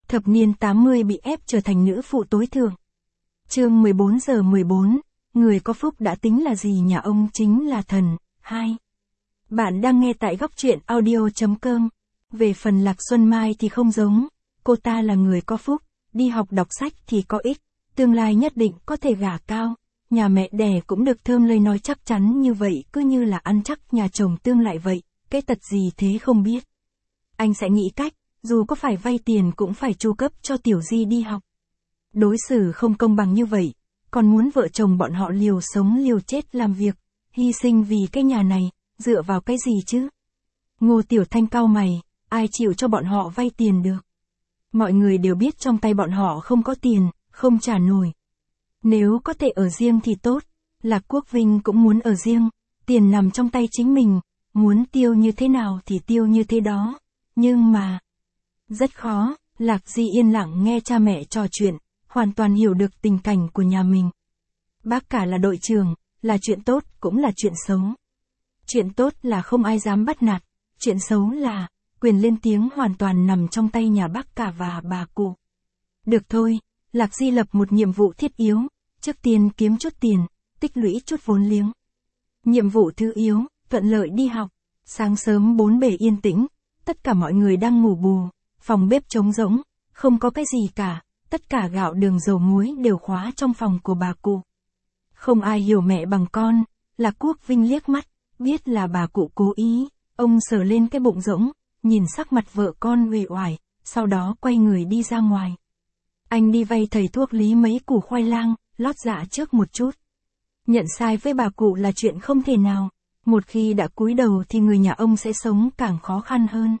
Thập niên 80 bị ép trở thành nữ phụ tối thượng. Chương 14 giờ 14, người có phúc đã tính là gì, nhà ông chính là thần. 2. Bạn đang nghe tại góc truyện audio.com. Về phần Lạc Xuân Mai thì không giống, cô ta là người có phúc, đi học đọc sách thì có ích, tương lai nhất định có thể gả cao, nhà mẹ đẻ cũng được thơm lây nói chắc chắn như vậy, cứ như là ăn chắc nhà chồng tương lại vậy, cái tật gì thế không biết. Anh sẽ nghĩ cách, dù có phải vay tiền cũng phải chu cấp cho Tiểu Di đi học. Đối xử không công bằng như vậy, còn muốn vợ chồng bọn họ liều sống liều chết làm việc, hy sinh vì cái nhà này, dựa vào cái gì chứ? Ngô Tiểu Thanh cau mày, ai chịu cho bọn họ vay tiền được? Mọi người đều biết trong tay bọn họ không có tiền, không trả nổi. Nếu có thể ở riêng thì tốt, Lạc Quốc Vinh cũng muốn ở riêng, tiền nằm trong tay chính mình, muốn tiêu như thế nào thì tiêu như thế đó, nhưng mà... Rất khó, Lạc Di yên lặng nghe cha mẹ trò chuyện, hoàn toàn hiểu được tình cảnh của nhà mình. Bác cả là đội trưởng, là chuyện tốt cũng là chuyện xấu. Chuyện tốt là không ai dám bắt nạt, chuyện xấu là, quyền lên tiếng hoàn toàn nằm trong tay nhà bác cả và bà cụ. Được thôi, Lạc Di lập một nhiệm vụ thiết yếu, trước tiên kiếm chút tiền, tích lũy chút vốn liếng. Nhiệm vụ thứ yếu, thuận lợi đi học. Sáng sớm bốn bề yên tĩnh, tất cả mọi người đang ngủ bù, phòng bếp trống rỗng, không có cái gì cả, tất cả gạo đường dầu muối đều khóa trong phòng của bà cụ. Không ai hiểu mẹ bằng con, Lạc Quốc Vinh liếc mắt, biết là bà cụ cố ý, ông sờ lên cái bụng rỗng, nhìn sắc mặt vợ con uể oải, sau đó quay người đi ra ngoài. Anh đi vay thầy thuốc Lý mấy củ khoai lang, lót dạ trước một chút. Nhận sai với bà cụ là chuyện không thể nào, một khi đã cúi đầu thì người nhà ông sẽ sống càng khó khăn hơn.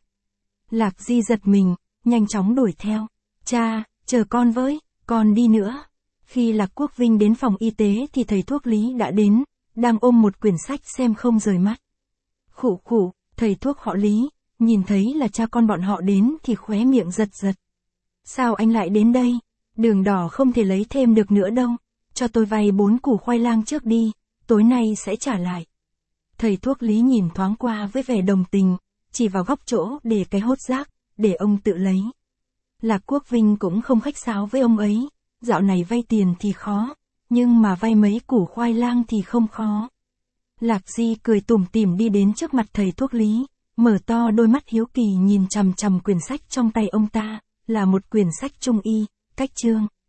Lạc Di giật mình, nhanh chóng đuổi theo. Cha, chờ con với, con đi nữa. Khi Lạc Quốc Vinh đến phòng y tế thì thầy thuốc Lý đã đến, đang ôm một quyển sách xem không rời mắt. Khụ khụ, thầy thuốc họ Lý, nhìn thấy là cha con bọn họ đến thì khóe miệng giật giật. Sao anh lại đến đây? Đường đỏ không thể lấy thêm được nữa đâu. Cho tôi vay 4 củ khoai lang trước đi, tối nay sẽ trả lại. Thầy thuốc Lý nhìn thoáng qua với vẻ đồng tình, chỉ vào góc chỗ để cái hốt rác, để ông tự lấy. Lạc Quốc Vinh cũng không khách sáo với ông ấy, dạo này vay tiền thì khó, nhưng mà vay mấy củ khoai lang thì không khó. Lạc Di cười tủm tỉm đi đến trước mặt thầy thuốc Lý, mở to đôi mắt hiếu kỳ nhìn chằm chằm quyển sách trong tay ông ta, là một quyển sách trung y, cách chương.